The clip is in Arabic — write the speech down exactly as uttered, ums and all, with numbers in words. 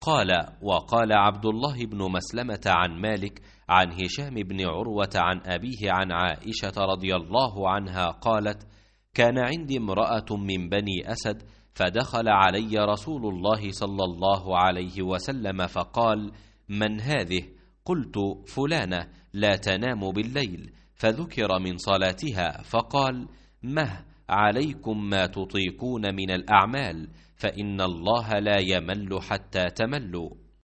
قال: وقال عبد الله بن مسلمة عن مالك عن هشام بن عروة عن أبيه عن عائشة رضي الله عنها قالت: كان عندي امرأة من بني أسد، فدخل علي رسول الله صلى الله عليه وسلم فقال: من هذه؟ قلت: فلانة لا تنام بالليل، فذكر من صلاتها، فقال: مه عليكم ما تطيقون من الأعمال، فإن الله لا يمل حتى تملوا.